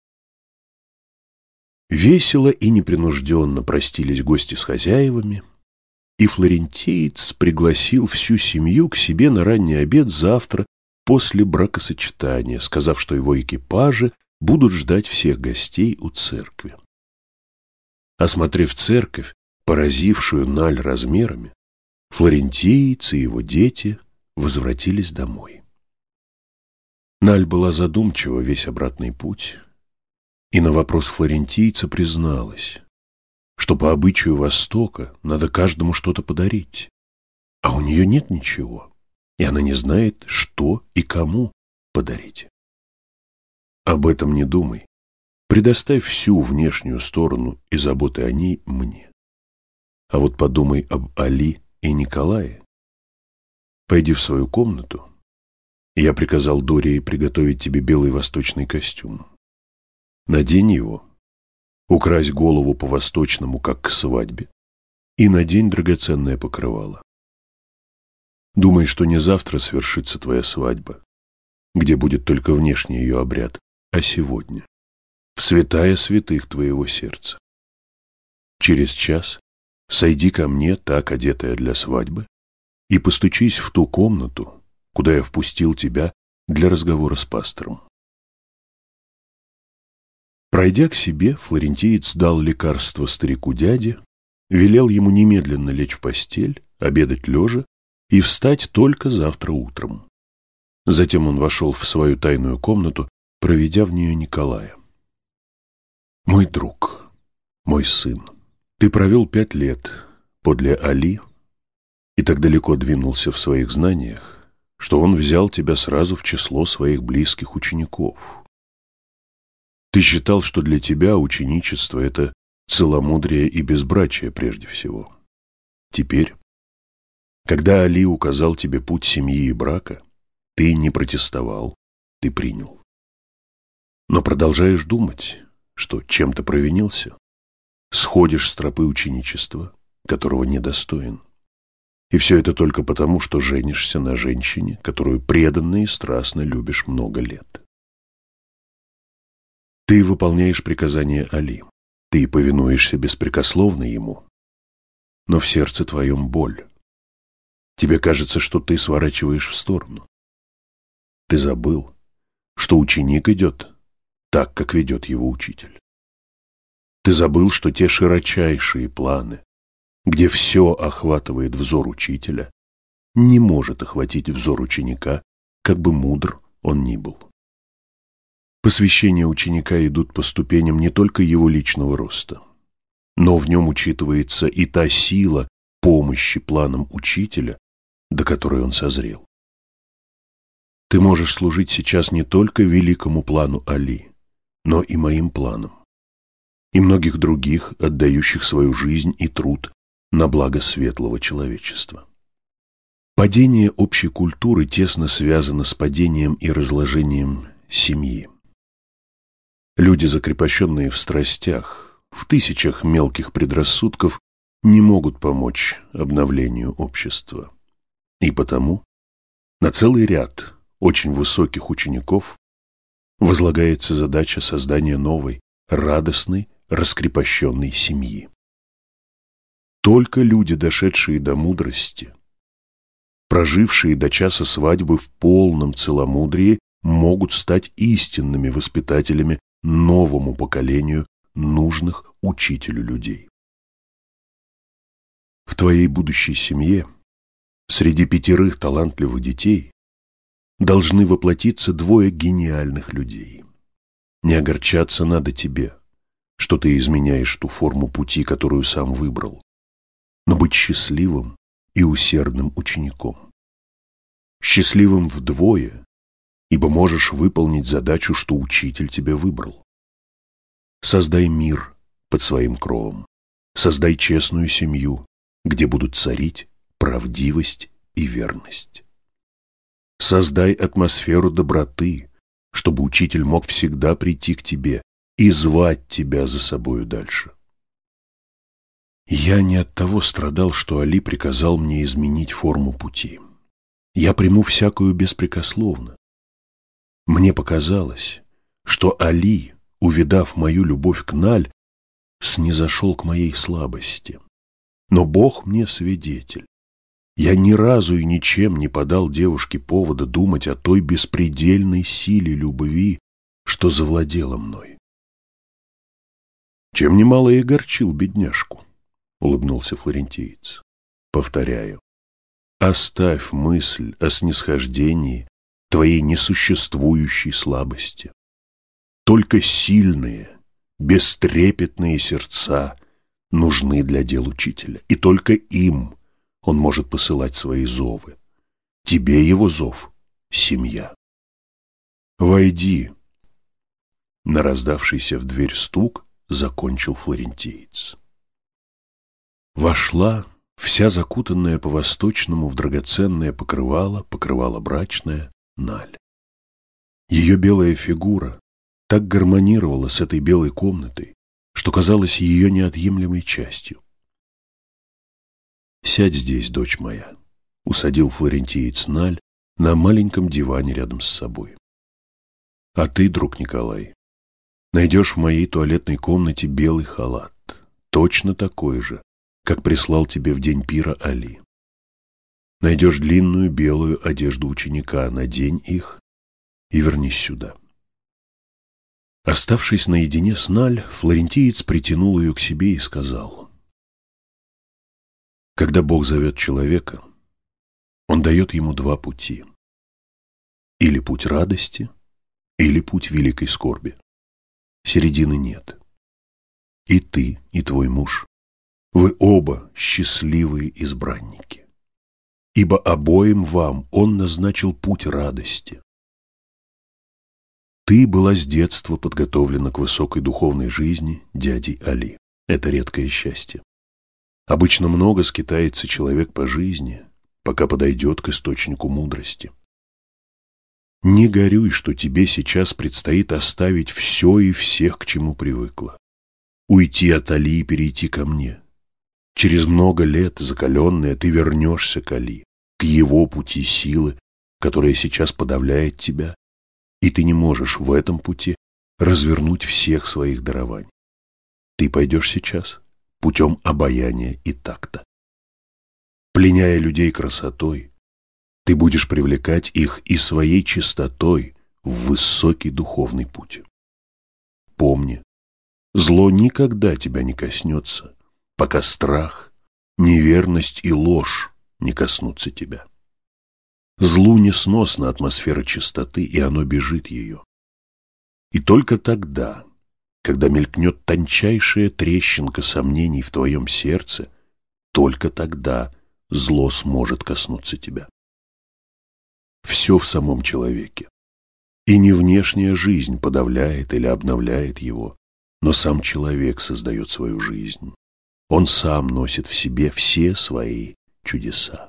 Весело и непринужденно простились гости с хозяевами, и флорентиец пригласил всю семью к себе на ранний обед завтра после бракосочетания, сказав, что его экипажи будут ждать всех гостей у церкви. Осмотрев церковь, поразившую Наль размерами, флорентиец и его дети возвратились домой. Наль была задумчива весь обратный путь, и на вопрос флорентийца призналась, что по обычаю Востока надо каждому что-то подарить. а у нее нет ничего, и она не знает, что и кому подарить. Об этом не думай. Предоставь всю внешнюю сторону и заботы о ней мне. А вот подумай об Али и Николае. Пойди в свою комнату. Я приказал Дории приготовить тебе белый восточный костюм. Надень его, укрась голову по-восточному, как к свадьбе, и надень драгоценное покрывало. Думай, что не завтра свершится твоя свадьба, где будет только внешний ее обряд, а сегодня, в святая святых твоего сердца. Через час сойди ко мне, так одетая для свадьбы, и постучись в ту комнату, куда я впустил тебя для разговора с пастором. Пройдя к себе, флорентиец дал лекарство старику-дяде, велел ему немедленно лечь в постель, обедать лежа и встать только завтра утром. Затем он вошел в свою тайную комнату, проведя в нее Николая. «Мой друг, мой сын, ты провел пять лет подле Али и так далеко двинулся в своих знаниях, что он взял тебя сразу в число своих близких учеников. Ты считал, что для тебя ученичество — это целомудрие и безбрачие прежде всего. Теперь, когда Али указал тебе путь семьи и брака, ты не протестовал, ты принял. Но продолжаешь думать, что чем-то провинился, сходишь с тропы ученичества, которого недостоин. И все это только потому, что женишься на женщине, которую преданно и страстно любишь много лет. Ты выполняешь приказания Али, ты повинуешься беспрекословно ему, но в сердце твоем боль. Тебе кажется, что ты сворачиваешь в сторону. Ты забыл, что ученик идет так, как ведет его учитель. Ты забыл, что те широчайшие планы, где все охватывает взор учителя, не может охватить взор ученика, как бы мудр он ни был. Посвящения ученика идут по ступеням не только его личного роста, но в нем учитывается и та сила помощи планам учителя, до которой он созрел. Ты можешь служить сейчас не только великому плану Али, но и моим планам, и многих других, отдающих свою жизнь и труд на благо светлого человечества. Падение общей культуры тесно связано с падением и разложением семьи. Люди, закрепощенные в страстях, в тысячах мелких предрассудков, не могут помочь обновлению общества. И потому на целый ряд очень высоких учеников возлагается задача создания новой, радостной, раскрепощенной семьи. Только люди, дошедшие до мудрости, прожившие до часа свадьбы в полном целомудрии, могут стать истинными воспитателями новому поколению нужных учителю людей. В твоей будущей семье среди пятерых талантливых детей должны воплотиться двое гениальных людей. Не огорчаться надо тебе, что ты изменяешь ту форму пути, которую сам выбрал, но быть счастливым и усердным учеником. Счастливым вдвое, ибо можешь выполнить задачу, что учитель тебя выбрал. Создай мир под своим кровом, создай честную семью, где будут царить правдивость и верность. Создай атмосферу доброты, чтобы учитель мог всегда прийти к тебе и звать тебя за собою дальше. Я не от того страдал, что Али приказал мне изменить форму пути. Я приму всякую беспрекословно. Мне показалось, что Али, увидав мою любовь к Наль, снизошел к моей слабости. Но Бог мне свидетель. Я ни разу и ничем не подал девушке повода думать о той беспредельной силе любви, что завладела мной. Чем немало и огорчил бедняжку, улыбнулся флорентиец. Повторяю, оставь мысль о снисхождении твоей несуществующей слабости. Только сильные, бестрепетные сердца нужны для дел учителя, и только им Он может посылать свои зовы. Тебе его зов — семья. Войди. На раздавшийся в дверь стук закончил флорентиец. Вошла, вся закутанная по-восточному в драгоценное покрывало, покрывало брачное, Наль. Ее белая фигура так гармонировала с этой белой комнатой, что казалась ее неотъемлемой частью. «Сядь здесь, дочь моя», — усадил флорентиец Наль на маленьком диване рядом с собой. «А ты, друг Николай, найдешь в моей туалетной комнате белый халат, точно такой же, как прислал тебе в день пира Али. Найдешь длинную белую одежду ученика, надень их и вернись сюда». Оставшись наедине с Наль, флорентиец притянул ее к себе и сказал: «Когда Бог зовет человека, Он дает ему два пути. Или путь радости, или путь великой скорби. Середины нет. И ты, и твой муж, вы оба счастливые избранники, ибо обоим вам Он назначил путь радости. Ты была с детства подготовлена к высокой духовной жизни дядей Али. Это редкое счастье. Обычно много скитается человек по жизни, пока подойдет к источнику мудрости. Не горюй, что тебе сейчас предстоит оставить все и всех, к чему привыкла. Уйти от Али и перейти ко мне. Через много лет, закаленная, ты вернешься к Али, к его пути силы, которая сейчас подавляет тебя, и ты не можешь в этом пути развернуть всех своих дарований. Ты пойдешь сейчас путем обаяния и такта. Пленяя людей красотой, ты будешь привлекать их и своей чистотой в высокий духовный путь. Помни, зло никогда тебя не коснется, пока страх, неверность и ложь не коснутся тебя. Злу несносна атмосфера чистоты, и оно бежит ее. И только тогда, когда мелькнет тончайшая трещинка сомнений в твоем сердце, только тогда зло сможет коснуться тебя. Все в самом человеке. И не внешняя жизнь подавляет или обновляет его, но сам человек создает свою жизнь. Он сам носит в себе все свои чудеса.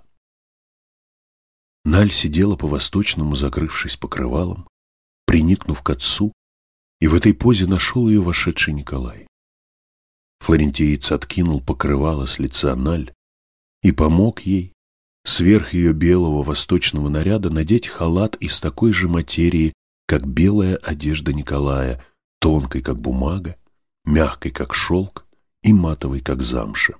Наль сидела по-восточному, закрывшись покрывалом, приникнув к отцу, и в этой позе нашел ее вошедший Николай. Флорентиец откинул покрывало с лица Наль и помог ей сверх ее белого восточного наряда надеть халат из такой же материи, как белая одежда Николая, тонкой, как бумага, мягкой, как шелк, и матовой, как замша.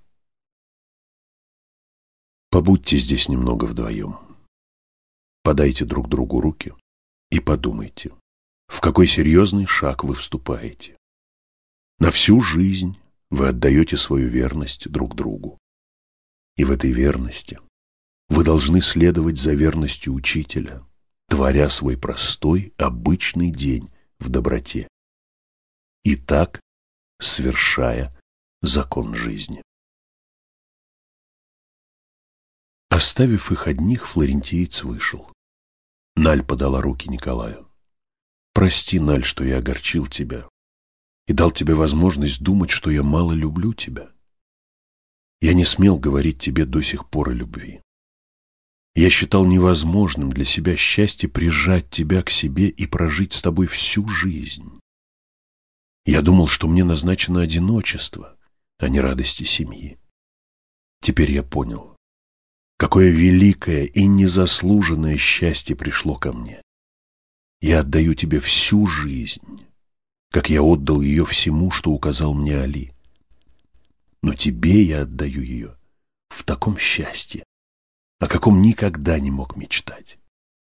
Побудьте здесь немного вдвоем. Подайте друг другу руки и подумайте, в какой серьезный шаг вы вступаете. На всю жизнь вы отдаете свою верность друг другу. И в этой верности вы должны следовать за верностью учителя, творя свой простой, обычный день в доброте. И так свершая закон жизни. Оставив их одних, флорентиец вышел. Наль подала руки Николаю. «Прости, Наль, что я огорчил тебя и дал тебе возможность думать, что я мало люблю тебя. Я не смел говорить тебе до сих пор о любви. Я считал невозможным для себя счастье прижать тебя к себе и прожить с тобой всю жизнь. Я думал, что мне назначено одиночество, а не радости семьи. Теперь я понял, какое великое и незаслуженное счастье пришло ко мне. Я отдаю тебе всю жизнь, как я отдал ее всему, что указал мне Али. Но тебе я отдаю ее в таком счастье, о каком никогда не мог мечтать.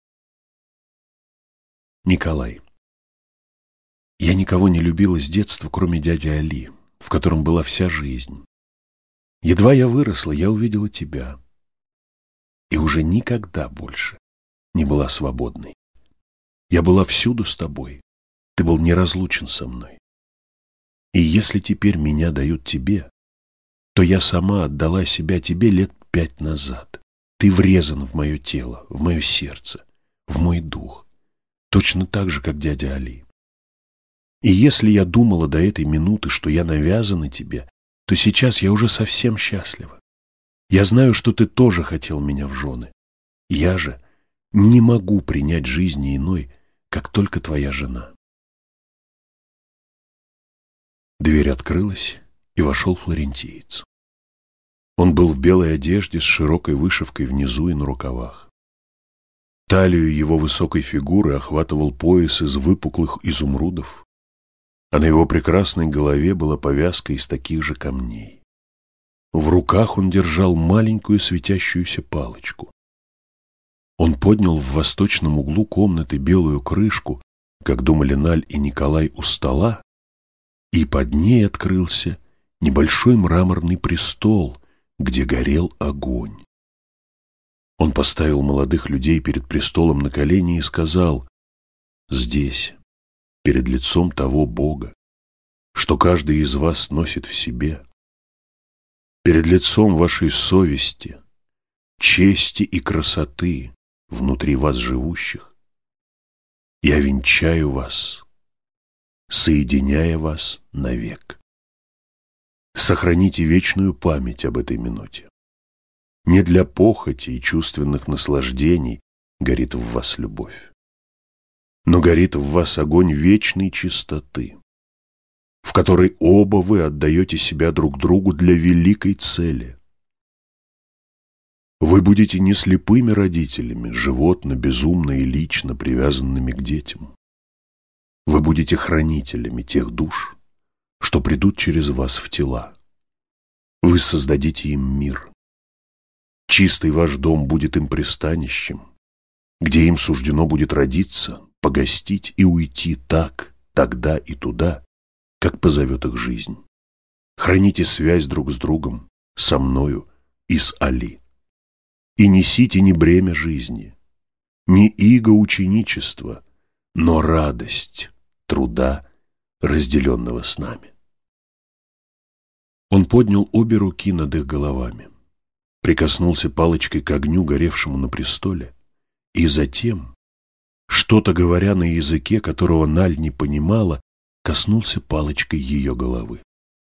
Николай. Я никого не любила с детства, кроме дяди Али, в котором была вся жизнь. Едва я выросла, я увидела тебя. И уже никогда больше не была свободной. Я была всюду с тобой, ты был неразлучен со мной. И если теперь меня дают тебе, то я сама отдала себя тебе лет пять назад. Ты врезан в мое тело, в мое сердце, в мой дух, точно так же, как дядя Али. И если я думала до этой минуты, что я навязана тебе, то сейчас я уже совсем счастлива. Я знаю, что ты тоже хотел меня в жены. Я же не могу принять жизни иной, как только твоя жена. Дверь открылась, и вошел флорентиец. Он был в белой одежде с широкой вышивкой внизу и на рукавах. Талию его высокой фигуры охватывал пояс из выпуклых изумрудов, а на его прекрасной голове была повязка из таких же камней. В руках он держал маленькую светящуюся палочку. Он поднял в восточном углу комнаты белую крышку, как думали Наль и Николай, у стола, и под ней открылся небольшой мраморный престол, где горел огонь. Он поставил молодых людей перед престолом на колени и сказал: «Здесь, перед лицом того Бога, что каждый из вас носит в себе, перед лицом вашей совести, чести и красоты внутри вас живущих, я венчаю вас, соединяя вас навек. Сохраните вечную память об этой минуте. Не для похоти и чувственных наслаждений горит в вас любовь, но горит в вас огонь вечной чистоты, в которой оба вы отдаете себя друг другу для великой цели. Вы будете не слепыми родителями, животно, безумно и лично привязанными к детям. Вы будете хранителями тех душ, что придут через вас в тела. Вы создадите им мир. Чистый ваш дом будет им пристанищем, где им суждено будет родиться, погостить и уйти так, тогда и туда, как позовет их жизнь. Храните связь друг с другом, со мною и с Али. И несите не бремя жизни, не иго ученичества, но радость труда, разделенного с нами». Он поднял обе руки над их головами, прикоснулся палочкой к огню, горевшему на престоле, и затем, что-то говоря на языке, которого Наль не понимала, коснулся палочкой ее головы.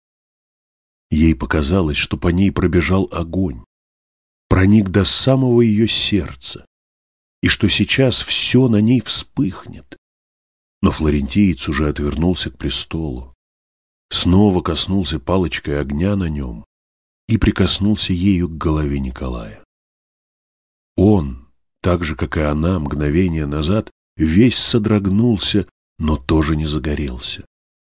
Ей показалось, что по ней пробежал огонь, проник до самого ее сердца, и что сейчас все на ней вспыхнет. Но флорентиец уже отвернулся к престолу, снова коснулся палочкой огня на нем и прикоснулся ею к голове Николая. Он, так же, как и она, мгновение назад, весь содрогнулся, но тоже не загорелся.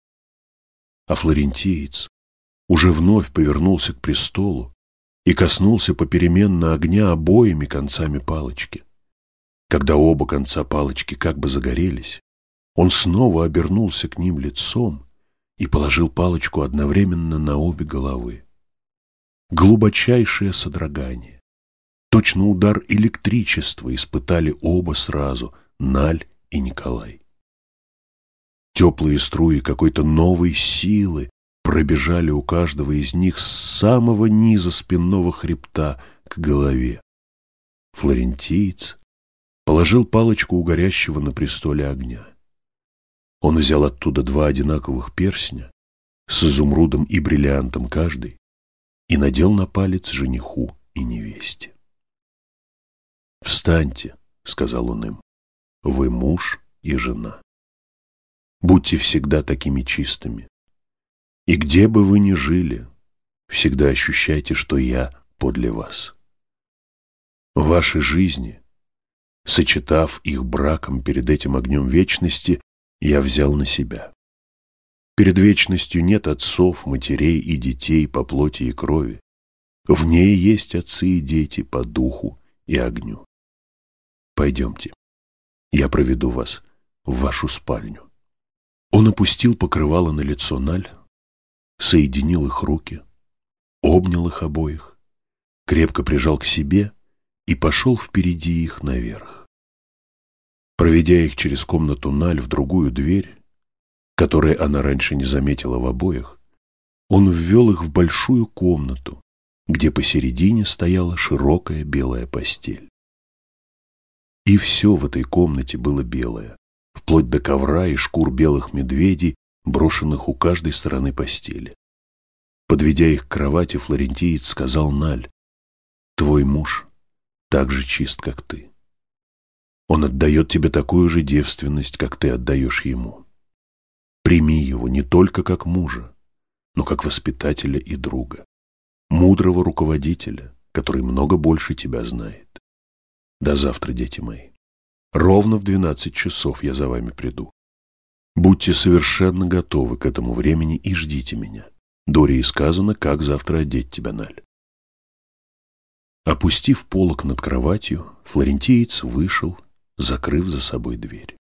А флорентиец уже вновь повернулся к престолу и коснулся попеременно огня обоими концами палочки. Когда оба конца палочки как бы загорелись, он снова обернулся к ним лицом и положил палочку одновременно на обе головы. Глубочайшее содрогание, точно удар электричества испытали оба сразу, Наль и Николай. Теплые струи какой-то новой силы пробежали у каждого из них с самого низа спинного хребта к голове. Флорентиец положил палочку у горящего на престоле огня. Он взял оттуда два одинаковых перстня с изумрудом и бриллиантом каждый и надел на палец жениху и невесте. «Встаньте», — сказал он им, — «вы муж и жена. Будьте всегда такими чистыми, и где бы вы ни жили, всегда ощущайте, что я подле вас. Ваши жизни, сочетав их браком перед этим огнем вечности, я взял на себя. Перед вечностью нет отцов, матерей и детей по плоти и крови. В ней есть отцы и дети по духу и огню. Пойдемте, я проведу вас в вашу спальню». Он опустил покрывало на лицо Наль, соединил их руки, обнял их обоих, крепко прижал к себе и пошел впереди их наверх. Проведя их через комнату Наль в другую дверь, которой она раньше не заметила в обоях, он ввел их в большую комнату, где посередине стояла широкая белая постель. И все в этой комнате было белое, вплоть до ковра и шкур белых медведей, брошенных у каждой стороны постели. Подведя их к кровати, флорентиец сказал Наль: «Твой муж так же чист, как ты. Он отдает тебе такую же девственность, как ты отдаешь ему. Прими его не только как мужа, но как воспитателя и друга, мудрого руководителя, который много больше тебя знает. До завтра, дети мои. Ровно в двенадцать часов я за вами приду. Будьте совершенно готовы к этому времени и ждите меня. Дории сказано, как завтра одеть тебя, Наль». Опустив полог над кроватью, флорентиец вышел, закрыв за собой дверь.